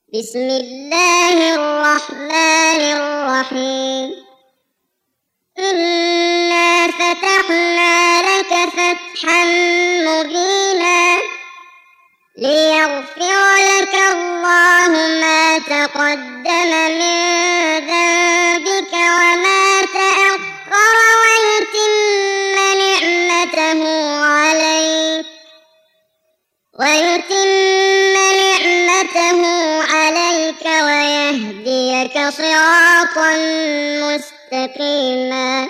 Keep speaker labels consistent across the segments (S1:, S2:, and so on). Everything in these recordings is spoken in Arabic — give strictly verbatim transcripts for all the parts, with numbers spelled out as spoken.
S1: بسم الله الرحمن الرحيم. إنا فتحنا لك فتحا مبينا ليغفر لك الله ما تقدم من ذنبك وما تأخر ويتم نعمته عليك ويتم نعمته عليك ويهديك صراطا مستقيما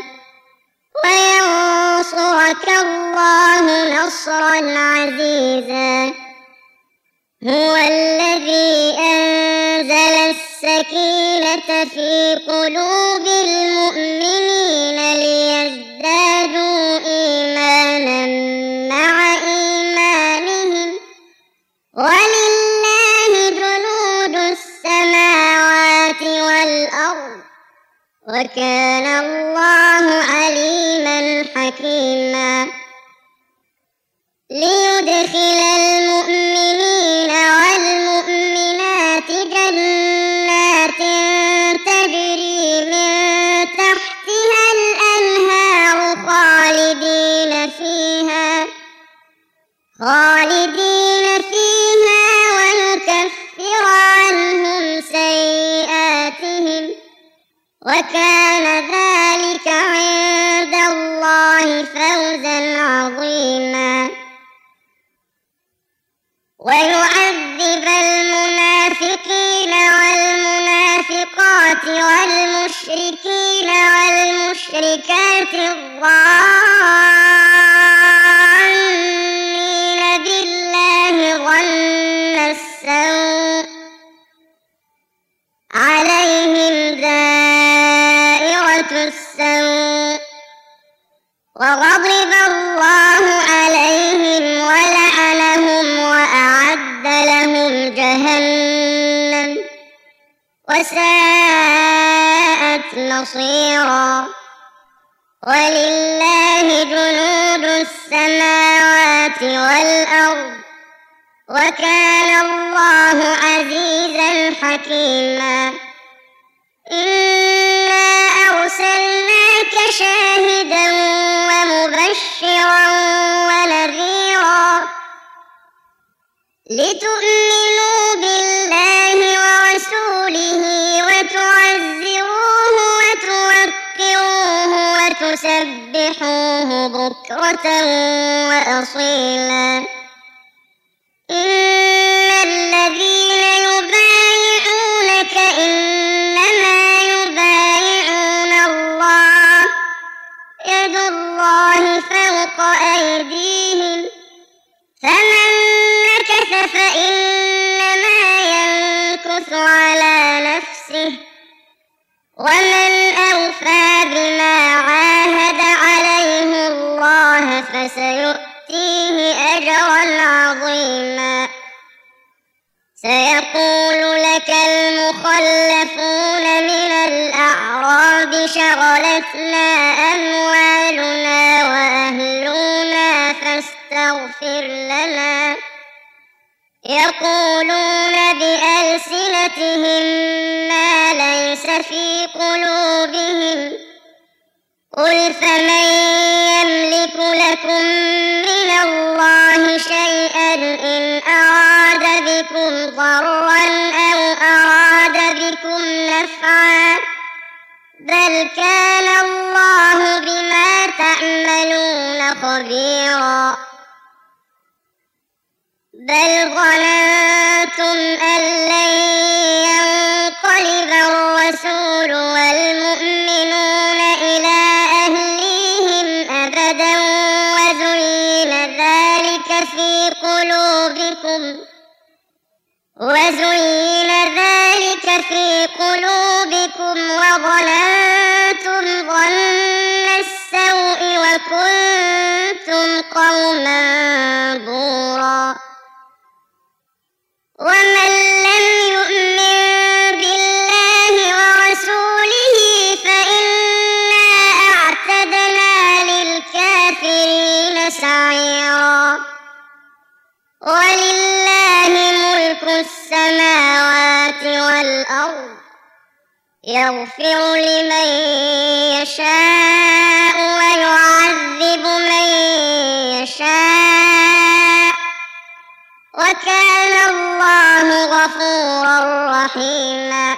S1: وينصرك الله نصرا عزيزا. هو الذي أنزل السكينة في قلوب المؤمنين ليزدادوا إيمانا مع إيمانهم ولله جنود السماوات والأرض وكان الله عليما حكيما. ليدخل المؤمنين والمؤمنات جنات تجري من تحتها الأنهار خالدين فيها خالدين فيها ويكفر عنهم سيئاتهم وكان ذلك عند الله فوزا عظيما. ويعذب المنافقين والمنافقات والمشركين والمشركات الظانين بالله ظن السوء عليهم دائرة السوء وغضب الله عليهم ولعنهم وأعد لهم جهنم وساءت مصيرا. ولله جنود السماوات والأرض وكان الله عزيزا حكيما. إنا أرسلناك شاهدا ومبشرا ونذيرا لتؤمنوا بالله ورسوله وتعزروه وتوقروه وتسبحوه بكرة وأصيلا. إن الذين يبايعونك إنما يبايعون الله يد الله فوق أيديهم فمن نكث فإنما ينكث على نفسه ومن أوفى بما عاهد عليه الله فسيؤتيه أجرا عظيما. سيقول لك المخلفون من الأعراب شغلتنا أموالنا وأهلنا فاستغفر لنا يقولون بألسنتهم ما ليس في قلوبهم قل فمن يملك لكم من الله شيئا إن أراد بكم ضرا أو أراد بكم نفعا بل كان الله بما تعملون خبيرا. بل ظننتم أن لن ينقلب الرسول والمؤمنون إلى أهليهم أبدا وزين ذلك في قلوبكم وزين ذلك في قلوبكم وظننتم ظن السوء وكنتم قوما بورا. ومن لم يؤمن بالله ورسوله فإنا أعتدنا للكافرين سعيرا. ولله ملك السماوات الأرض يغفر لمن يشاء ويعذب من يشاء وكان الله غفورا رحيما.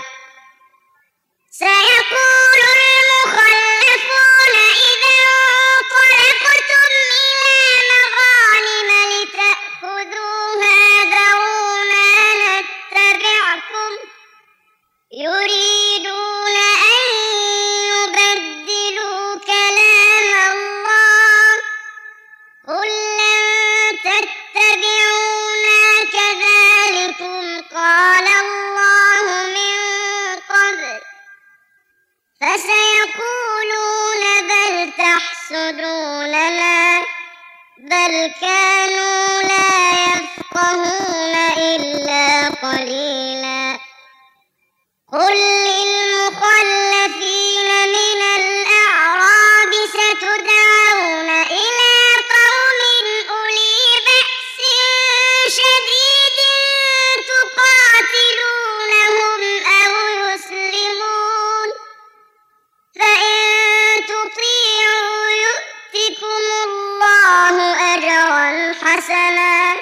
S1: سيقول المخلفون إذا انطلقتم إلى مغانم لتأخذوها ذرونا نتبعكم يريدون أن يبدلوا كلام الله قل لن تتبعونا كذلكم قال الله من قبل فسيقولون بل تحسدوننا بل كانوا لا يفقهون إلا قليلا. قل للمخلفين من الأعراب ستدعون إلى قوم أولي بأس شديد تقاتلونهم أو يسلمون فإن تطيعوا يؤتكم الله أجرا حسنا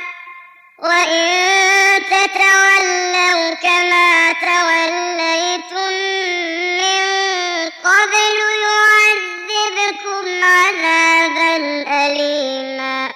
S1: وإن تتولوا كما توليتم من قبل يعذبكم عذابا أليما.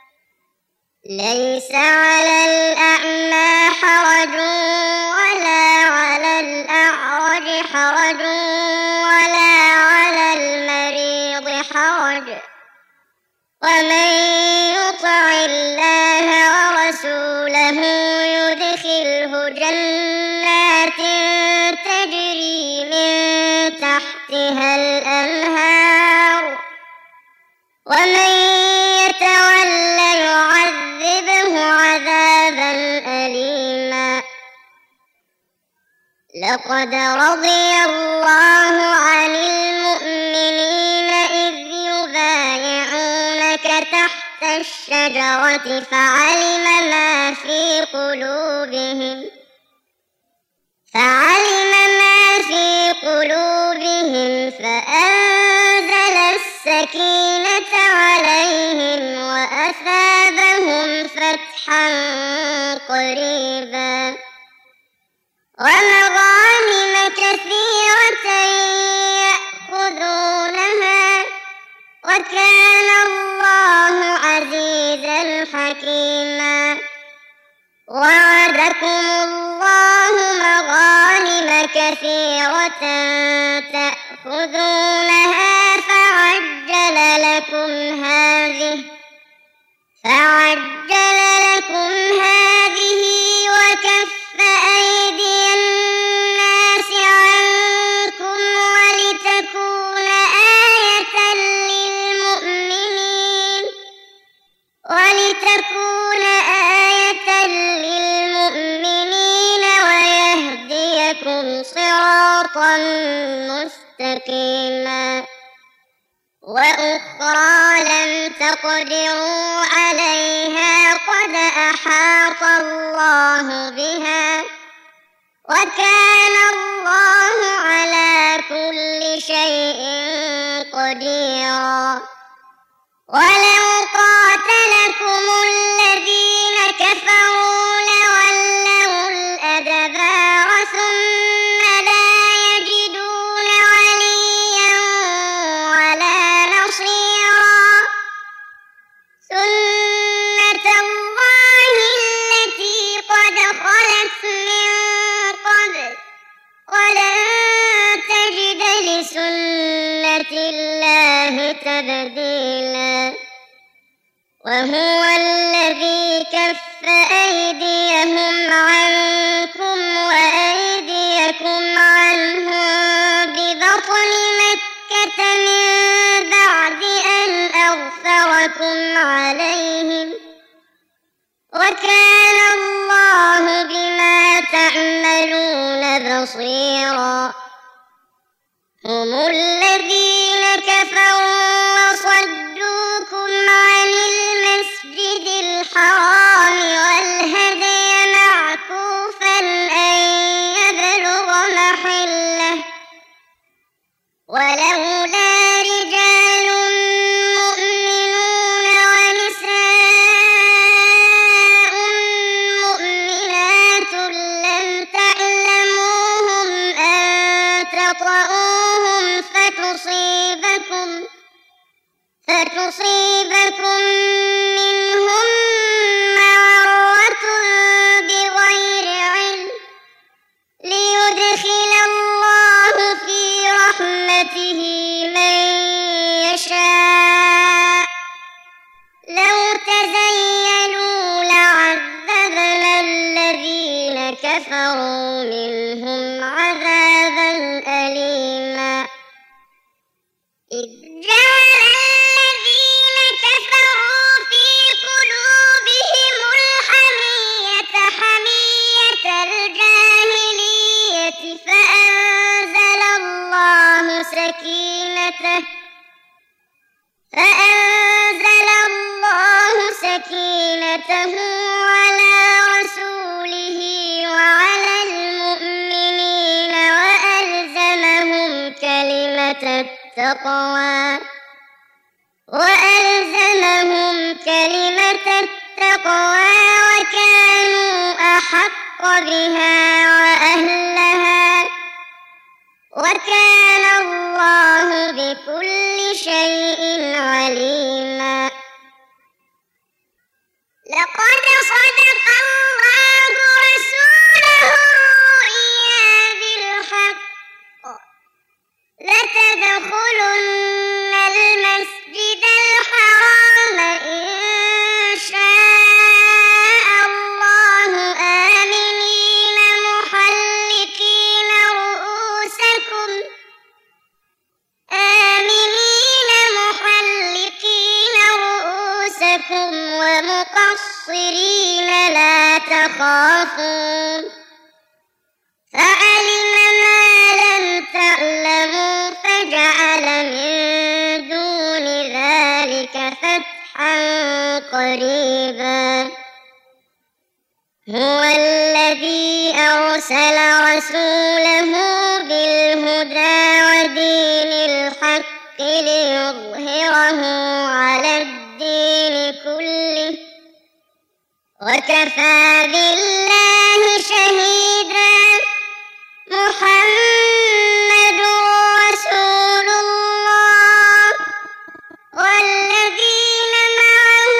S1: ليس على الأعمى حرج ولا على الأعرج حرج ولا على المريض حرج ومن يطع الله ورسوله يدخله جنات تجري من تحتها الأنهار ومن يتول يعذبه عذابا أليما. لقد رضي الله عن المؤمنين إذ يبايعونك تحت الشجرة فعلم ما في قلوبهم فعلم ما في قلوبهم فأنزل السكينة عليهم وأثابهم فتحا قريبا ومغانم كثيرة يأخذونها وكان الله عزيزا حكيما. وعدكم الله مغانم كثيرة تأخذونها فعجل لكم هذه فعجل لكم هذه وكف أيدي الناس عنكم ولتكون آية للمؤمنين ولتكون آية للمؤمنين ويهديكم صراطا مستقيما. وأخرى لم تقدروا عليها قد أحاط الله بها وكان الله على كل شيء قديرا. ولو قاتلكم الذين كفروا لولوا الأدبار ثم لا يجدون وليا ولا نصيرا. سنة الله التي قد خلت من قبل ولن تجد لسنة الله تبديلا. وهو الذي كف أيديهم عنكم وأيديكم عنهم ببطن مكة من بعد أن أغفركم عليهم وكان الله بما تعملون بصيرا. هم الذين كفروا وصدوكم عن المسجد الحرام والهدي معكوفا أن يبلغ منهم عذابا أليما إذ جعل الذين كفروا في قلوبهم الحمية حمية الجاهلية فأنزل الله سكينته فأنزل الله سكينته على رسوله وعلى المؤمنين وألزمهم كلمة التقوى وألزمهم كلمة التقوى وكانوا أحق بها وأهلها وكان الله بكل شيء عليما لقد صدق الله رسوله الرؤيا بالحق لتدخلن المسجد الحرام إن شاء الله آمنين محلقين رؤوسكم آمنين محلقين رؤوسكم ومقصرين لا تخافون فعلم ما لم تعلموا فجعل من دون ذلك فتحا قريبا هو الذي أرسل رسوله بالهدى ودين الحق ليظهره على الدين كله وكفى بالله شهيدا محمد رسول الله والذين معه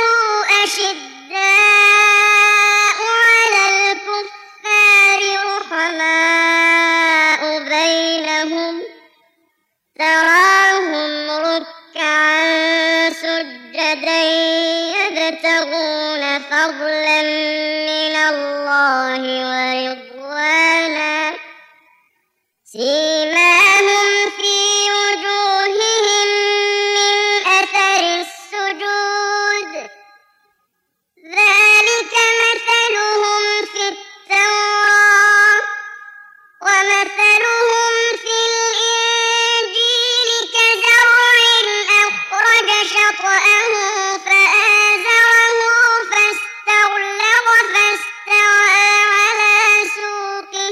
S1: أشداء على الكفار رحماء بينهم تراهم ركعا سجدا يبتغون فضلا من الله ورضوانا سيماهم في وجوههم من أثر السجود ذلك مثلهم في التوراة ومثلهم في الإنجيل كزرع أخرج شطأه فآزره فاستغلظ فاستوى على سوقه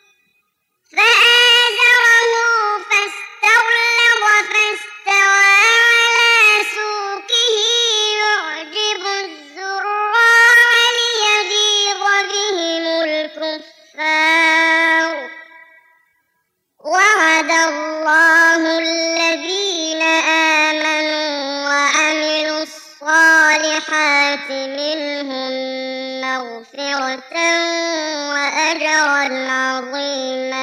S1: فآزره فاستغلظ فاستوى على سوقه يعجب الزراع ليغيظ بهم الكفار وعد الله الذين آمنوا وعملوا الصالحات منهم مغفرة وأجرا عظيما